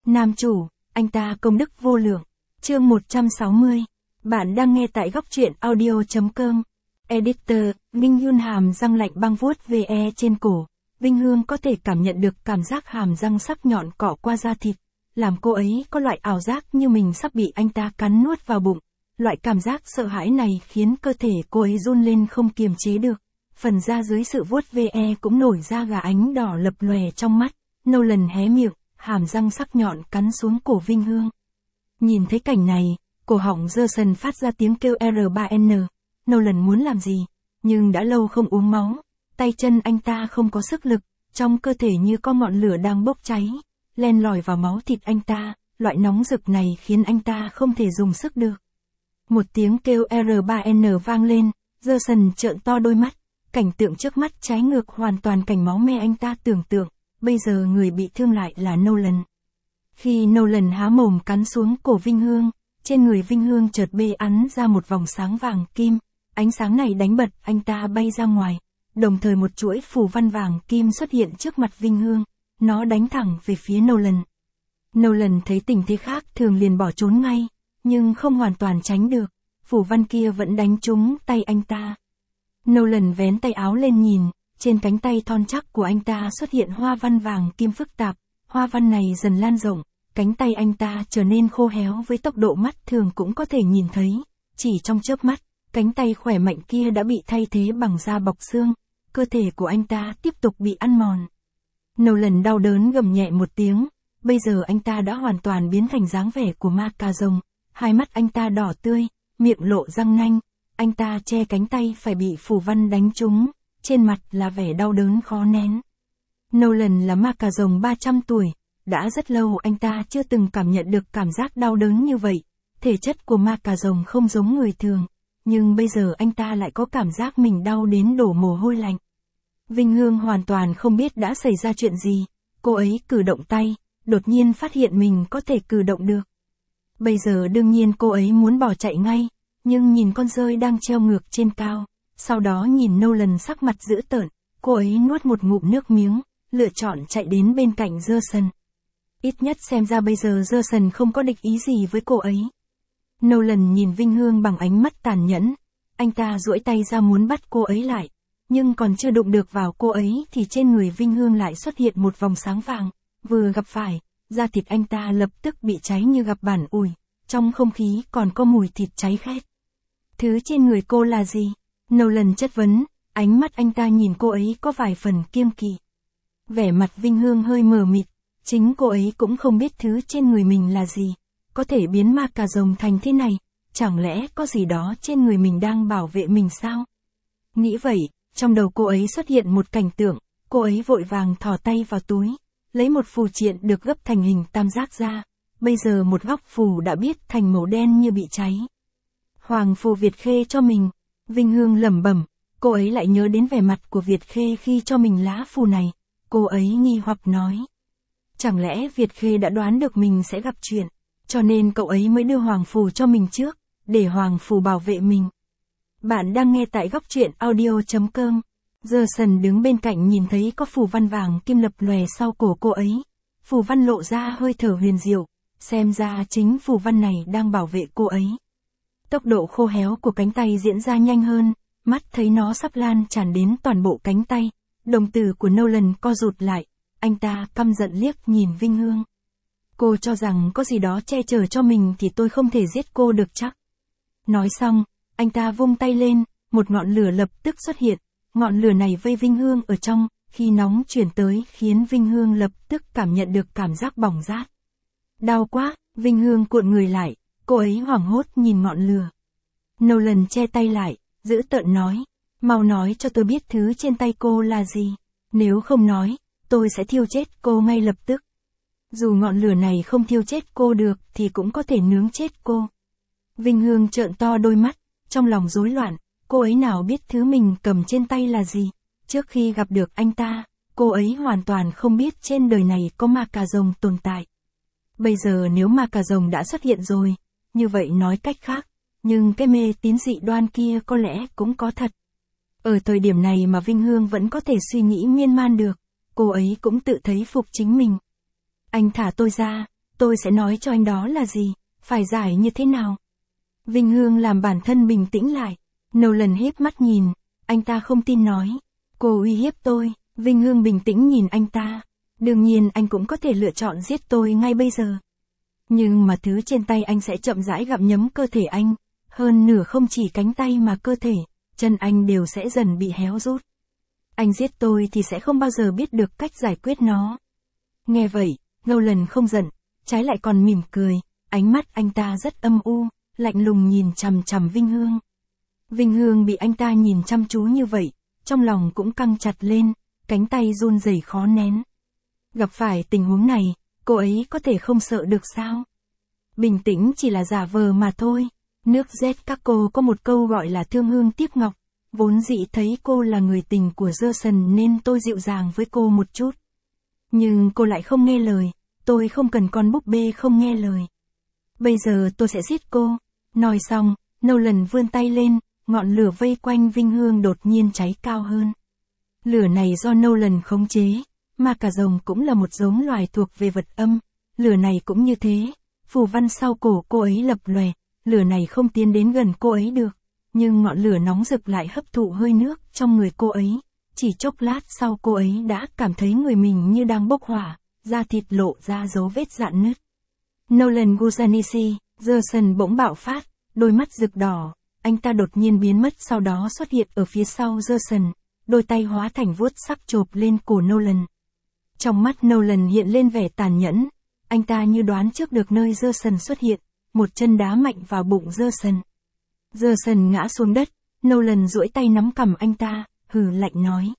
Nam chủ, anh ta công đức vô lượng. Chương 160. Bạn đang nghe tại góc truyện audio.com. Editor, Minh Hyun hàm răng lạnh băng vuốt ve trên cổ. Vinh Hương có thể cảm nhận được cảm giác hàm răng sắc nhọn cọ qua da thịt, làm cô ấy có loại ảo giác như mình sắp bị anh ta cắn nuốt vào bụng. Loại cảm giác sợ hãi này khiến cơ thể cô ấy run lên không kiềm chế được. Phần da dưới sự vuốt ve cũng nổi ra gà ánh đỏ lập lòe trong mắt. Nolan hé miệng, hàm răng sắc nhọn cắn xuống cổ Vinh Hương. Nhìn thấy cảnh này, cổ họng Jason phát ra tiếng kêu R3N. Nolan muốn làm gì, nhưng đã lâu không uống máu, tay chân anh ta không có sức lực, trong cơ thể như có ngọn lửa đang bốc cháy, len lỏi vào máu thịt anh ta, loại nóng rực này khiến anh ta không thể dùng sức được. Một tiếng kêu R3N vang lên, Jason trợn to đôi mắt, cảnh tượng trước mắt trái ngược hoàn toàn cảnh máu me anh ta tưởng tượng, bây giờ người bị thương lại là Nolan. Khi Nolan há mồm cắn xuống cổ Vinh Hương, trên người Vinh Hương chợt bê ắn ra một vòng sáng vàng kim, ánh sáng này đánh bật anh ta bay ra ngoài, đồng thời một chuỗi phù văn vàng kim xuất hiện trước mặt Vinh Hương, nó đánh thẳng về phía Nolan. Nolan thấy tình thế khác thường liền bỏ trốn ngay, nhưng không hoàn toàn tránh được, phù văn kia vẫn đánh trúng tay anh ta. Nolan vén tay áo lên nhìn, trên cánh tay thon chắc của anh ta xuất hiện hoa văn vàng kim phức tạp, hoa văn này dần lan rộng, cánh tay anh ta trở nên khô héo với tốc độ mắt thường cũng có thể nhìn thấy, chỉ trong chớp mắt, cánh tay khỏe mạnh kia đã bị thay thế bằng da bọc xương, cơ thể của anh ta tiếp tục bị ăn mòn. Nolan đau đớn gầm nhẹ một tiếng, bây giờ anh ta đã hoàn toàn biến thành dáng vẻ của ma cà rồng, hai mắt anh ta đỏ tươi, miệng lộ răng nanh, anh ta che cánh tay phải bị phù văn đánh trúng, trên mặt là vẻ đau đớn khó nén. Nolan là ma cà rồng 300 tuổi, đã rất lâu anh ta chưa từng cảm nhận được cảm giác đau đớn như vậy, thể chất của ma cà rồng không giống người thường, nhưng bây giờ anh ta lại có cảm giác mình đau đến đổ mồ hôi lạnh. Vinh Hương hoàn toàn không biết đã xảy ra chuyện gì, cô ấy cử động tay, đột nhiên phát hiện mình có thể cử động được. Bây giờ đương nhiên cô ấy muốn bỏ chạy ngay, nhưng nhìn con dơi đang treo ngược trên cao, sau đó nhìn Nolan sắc mặt dữ tợn, cô ấy nuốt một ngụm nước miếng, lựa chọn chạy đến bên cạnh Jason. Ít nhất xem ra bây giờ Jason không có địch ý gì với cô ấy. Nolan nhìn Vinh Hương bằng ánh mắt tàn nhẫn, anh ta duỗi tay ra muốn bắt cô ấy lại, nhưng còn chưa đụng được vào cô ấy thì trên người Vinh Hương lại xuất hiện một vòng sáng vàng, vừa gặp phải, da thịt anh ta lập tức bị cháy như gặp bản ủi, trong không khí còn có mùi thịt cháy khét. Thứ trên người cô là gì? Nolan chất vấn, ánh mắt anh ta nhìn cô ấy có vài phần kiêng kỵ. Vẻ mặt Vinh Hương hơi mờ mịt, chính cô ấy cũng không biết thứ trên người mình là gì, có thể biến ma cà rồng thành thế này, chẳng lẽ có gì đó trên người mình đang bảo vệ mình sao? Nghĩ vậy, trong đầu cô ấy xuất hiện một cảnh tượng, cô ấy vội vàng thò tay vào túi, lấy một phù triện được gấp thành hình tam giác ra, bây giờ một góc phù đã biết thành màu đen như bị cháy. Hoàng phù Việt Khê cho mình, Vinh Hương lẩm bẩm, cô ấy lại nhớ đến vẻ mặt của Việt Khê khi cho mình lá phù này, cô ấy nghi hoặc nói. Chẳng lẽ Việt Khê đã đoán được mình sẽ gặp chuyện, cho nên cậu ấy mới đưa hoàng phù cho mình trước, để hoàng phù bảo vệ mình. Bạn đang nghe tại góc truyện audio.com. Jason đứng bên cạnh nhìn thấy có phù văn vàng kim lập lòe sau cổ cô ấy. Phù văn lộ ra hơi thở huyền diệu, xem ra chính phù văn này đang bảo vệ cô ấy. Tốc độ khô héo của cánh tay diễn ra nhanh hơn, mắt thấy nó sắp lan tràn đến toàn bộ cánh tay, đồng tử của Nolan co rụt lại, anh ta căm giận liếc nhìn Vinh Hương. Cô cho rằng có gì đó che chở cho mình thì tôi không thể giết cô được chắc. Nói xong, anh ta vung tay lên, một ngọn lửa lập tức xuất hiện, ngọn lửa này vây Vinh Hương ở trong, khi nóng chuyển tới khiến Vinh Hương lập tức cảm nhận được cảm giác bỏng rát. Đau quá, Vinh Hương cuộn người lại, cô ấy hoảng hốt nhìn ngọn lửa. Nolan che tay lại, dữ tợn nói, mau nói cho tôi biết thứ trên tay cô là gì, nếu không nói, tôi sẽ thiêu chết cô ngay lập tức. Dù ngọn lửa này không thiêu chết cô được thì cũng có thể nướng chết cô. Vinh Hương trợn to đôi mắt, trong lòng rối loạn, cô ấy nào biết thứ mình cầm trên tay là gì, trước khi gặp được anh ta, cô ấy hoàn toàn không biết trên đời này có ma cà rồng tồn tại. Bây giờ nếu ma cà rồng đã xuất hiện rồi, như vậy nói cách khác, nhưng cái mê tín dị đoan kia có lẽ cũng có thật. Ở thời điểm này mà Vinh Hương vẫn có thể suy nghĩ miên man được, cô ấy cũng tự thấy phục chính mình. Anh thả tôi ra, tôi sẽ nói cho anh đó là gì, phải giải như thế nào. Vinh Hương làm bản thân bình tĩnh lại. Nolan híp mắt nhìn, anh ta không tin nói. Cô uy hiếp tôi. Vinh Hương bình tĩnh nhìn anh ta. Đương nhiên anh cũng có thể lựa chọn giết tôi ngay bây giờ. Nhưng mà thứ trên tay anh sẽ chậm rãi gặm nhấm cơ thể anh. Hơn nửa không chỉ cánh tay mà cơ thể, chân anh đều sẽ dần bị héo rút. Anh giết tôi thì sẽ không bao giờ biết được cách giải quyết nó. Nghe vậy, Nolan không giận, trái lại còn mỉm cười. Ánh mắt anh ta rất âm u, lạnh lùng nhìn chằm chằm Vinh Hương. Vinh Hương bị anh ta nhìn chăm chú như vậy, trong lòng cũng căng chặt lên, cánh tay run rẩy khó nén. Gặp phải tình huống này, cô ấy có thể không sợ được sao? Bình tĩnh chỉ là giả vờ mà thôi. Nước Z các cô có một câu gọi là thương hương tiếc ngọc. Vốn dĩ thấy cô là người tình của Jason nên tôi dịu dàng với cô một chút. Nhưng cô lại không nghe lời, tôi không cần con búp bê không nghe lời. Bây giờ tôi sẽ giết cô. Nói xong, Nolan vươn tay lên, ngọn lửa vây quanh Vinh Hương đột nhiên cháy cao hơn. Lửa này do Nolan khống chế, mà cả rồng cũng là một giống loài thuộc về vật âm. Lửa này cũng như thế, phù văn sau cổ cô ấy lập lòe, lửa này không tiến đến gần cô ấy được. Nhưng ngọn lửa nóng rực lại hấp thụ hơi nước trong người cô ấy. Chỉ chốc lát sau cô ấy đã cảm thấy người mình như đang bốc hỏa, da thịt lộ ra dấu vết rạn nứt. Nolan Guzanichi, Jason bỗng bạo phát, đôi mắt rực đỏ, anh ta đột nhiên biến mất sau đó xuất hiện ở phía sau Jason, đôi tay hóa thành vuốt sắc chộp lên cổ Nolan. Trong mắt Nolan hiện lên vẻ tàn nhẫn, anh ta như đoán trước được nơi Jason xuất hiện, một chân đá mạnh vào bụng Jason. Jason ngã xuống đất, Nolan duỗi tay nắm cằm anh ta, hừ lạnh nói.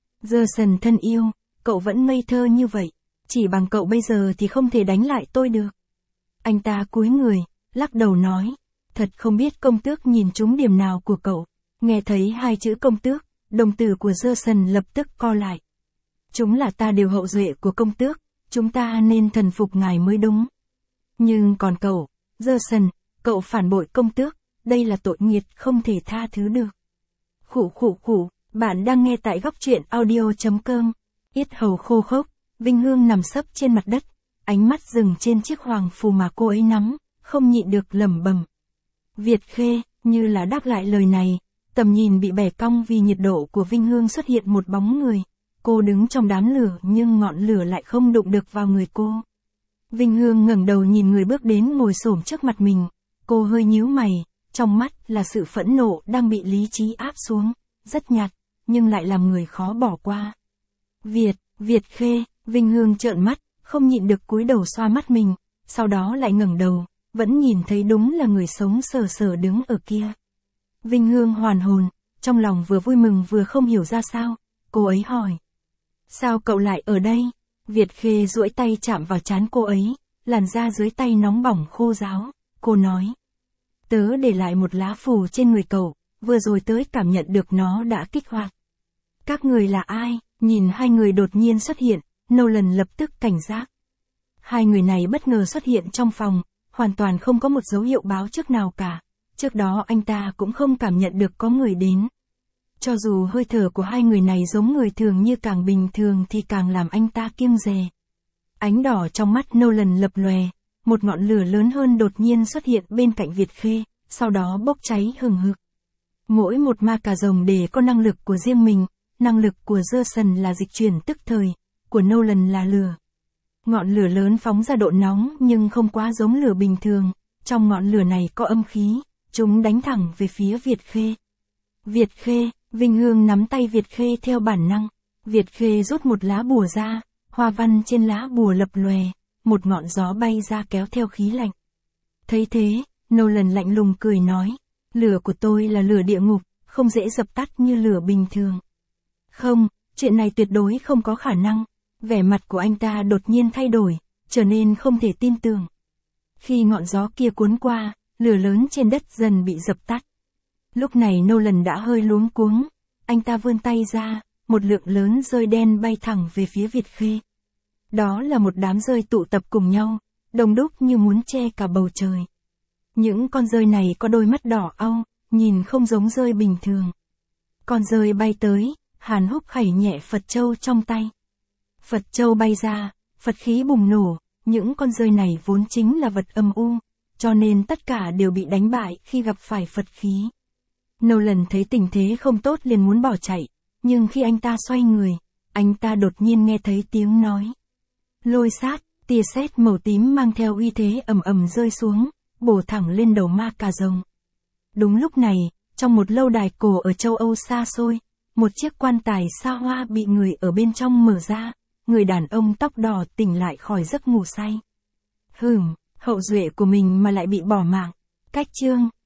Jason thân yêu, cậu vẫn ngây thơ như vậy, chỉ bằng cậu bây giờ thì không thể đánh lại tôi được. Anh ta cúi người, lắc đầu nói, thật không biết công tước nhìn trúng điểm nào của cậu. Nghe thấy hai chữ công tước, đồng tử của Jason lập tức co lại. Chúng là ta đều hậu duệ của công tước, chúng ta nên thần phục ngài mới đúng. Nhưng còn cậu, Jason, cậu phản bội công tước, đây là tội nghiệt không thể tha thứ được. Khụ khụ khụ, bạn đang nghe tại góc truyện audio.com. Yết hầu khô khốc, Vinh Hương nằm sấp trên mặt đất, ánh mắt dừng trên chiếc hoàng phù mà cô ấy nắm, không nhịn được lẩm bẩm. Việt Khê, như là đáp lại lời này, tầm nhìn bị bẻ cong vì nhiệt độ của Vinh Hương xuất hiện một bóng người. Cô đứng trong đám lửa nhưng ngọn lửa lại không đụng được vào người cô. Vinh Hương ngẩng đầu nhìn người bước đến ngồi xổm trước mặt mình, cô hơi nhíu mày, trong mắt là sự phẫn nộ đang bị lý trí áp xuống, rất nhạt, nhưng lại làm người khó bỏ qua. Việt Khê, Vinh Hương trợn mắt, không nhịn được cúi đầu xoa mắt mình, sau đó lại ngẩng đầu, vẫn nhìn thấy đúng là người sống sờ sờ đứng ở kia. Vinh Hương hoàn hồn, trong lòng vừa vui mừng vừa không hiểu ra sao, cô ấy hỏi. Sao cậu lại ở đây? Việt Khê duỗi tay chạm vào trán cô ấy, làn da dưới tay nóng bỏng khô ráo, cô nói. Tớ để lại một lá phù trên người cậu, vừa rồi tớ cảm nhận được nó đã kích hoạt. Các người là ai? Nhìn hai người đột nhiên xuất hiện, Nolan lập tức cảnh giác. Hai người này bất ngờ xuất hiện trong phòng, hoàn toàn không có một dấu hiệu báo trước nào cả. Trước đó anh ta cũng không cảm nhận được có người đến. Cho dù hơi thở của hai người này giống người thường như càng bình thường thì càng làm anh ta kiêng dè. Ánh đỏ trong mắt Nolan lập lòe, một ngọn lửa lớn hơn đột nhiên xuất hiện bên cạnh Việt Khê, sau đó bốc cháy hừng hực. Mỗi một ma cà rồng đều có năng lực của riêng mình, năng lực của Jason là dịch chuyển tức thời, của Nolan là lửa. Ngọn lửa lớn phóng ra độ nóng nhưng không quá giống lửa bình thường, trong ngọn lửa này có âm khí, chúng đánh thẳng về phía Việt Khê. Việt Khê, Vinh Hương nắm tay Việt Khê theo bản năng, Việt Khê rút một lá bùa ra, hoa văn trên lá bùa lập lòe, một ngọn gió bay ra kéo theo khí lạnh. Thấy thế, Nolan lạnh lùng cười nói, lửa của tôi là lửa địa ngục, không dễ dập tắt như lửa bình thường. Không, chuyện này tuyệt đối không có khả năng. Vẻ mặt của anh ta đột nhiên thay đổi, trở nên không thể tin tưởng. Khi ngọn gió kia cuốn qua, lửa lớn trên đất dần bị dập tắt. Lúc này Nolan đã hơi luống cuống, anh ta vươn tay ra, một lượng lớn rơi đen bay thẳng về phía Việt Khê. Đó là một đám rơi tụ tập cùng nhau, đông đúc như muốn che cả bầu trời. Những con rơi này có đôi mắt đỏ au, nhìn không giống rơi bình thường. Con rơi bay tới, Hàn Húc khẩy nhẹ Phật châu trong tay. Phật châu bay ra, Phật khí bùng nổ, Những con rơi này vốn chính là vật âm u, cho nên tất cả đều bị đánh bại khi gặp phải Phật khí. Nolan thấy tình thế không tốt liền muốn bỏ chạy, nhưng khi anh ta xoay người, anh ta đột nhiên nghe thấy tiếng nói. Lôi sát, tia sét màu tím mang theo uy thế ầm ầm rơi xuống, bổ thẳng lên đầu ma cà rồng. Đúng lúc này, trong một lâu đài cổ ở châu Âu xa xôi, một chiếc quan tài xa hoa bị người ở bên trong mở ra, người đàn ông tóc đỏ tỉnh lại khỏi giấc ngủ say. Hửm, hậu duệ của mình mà lại bị bỏ mạng. Cách chương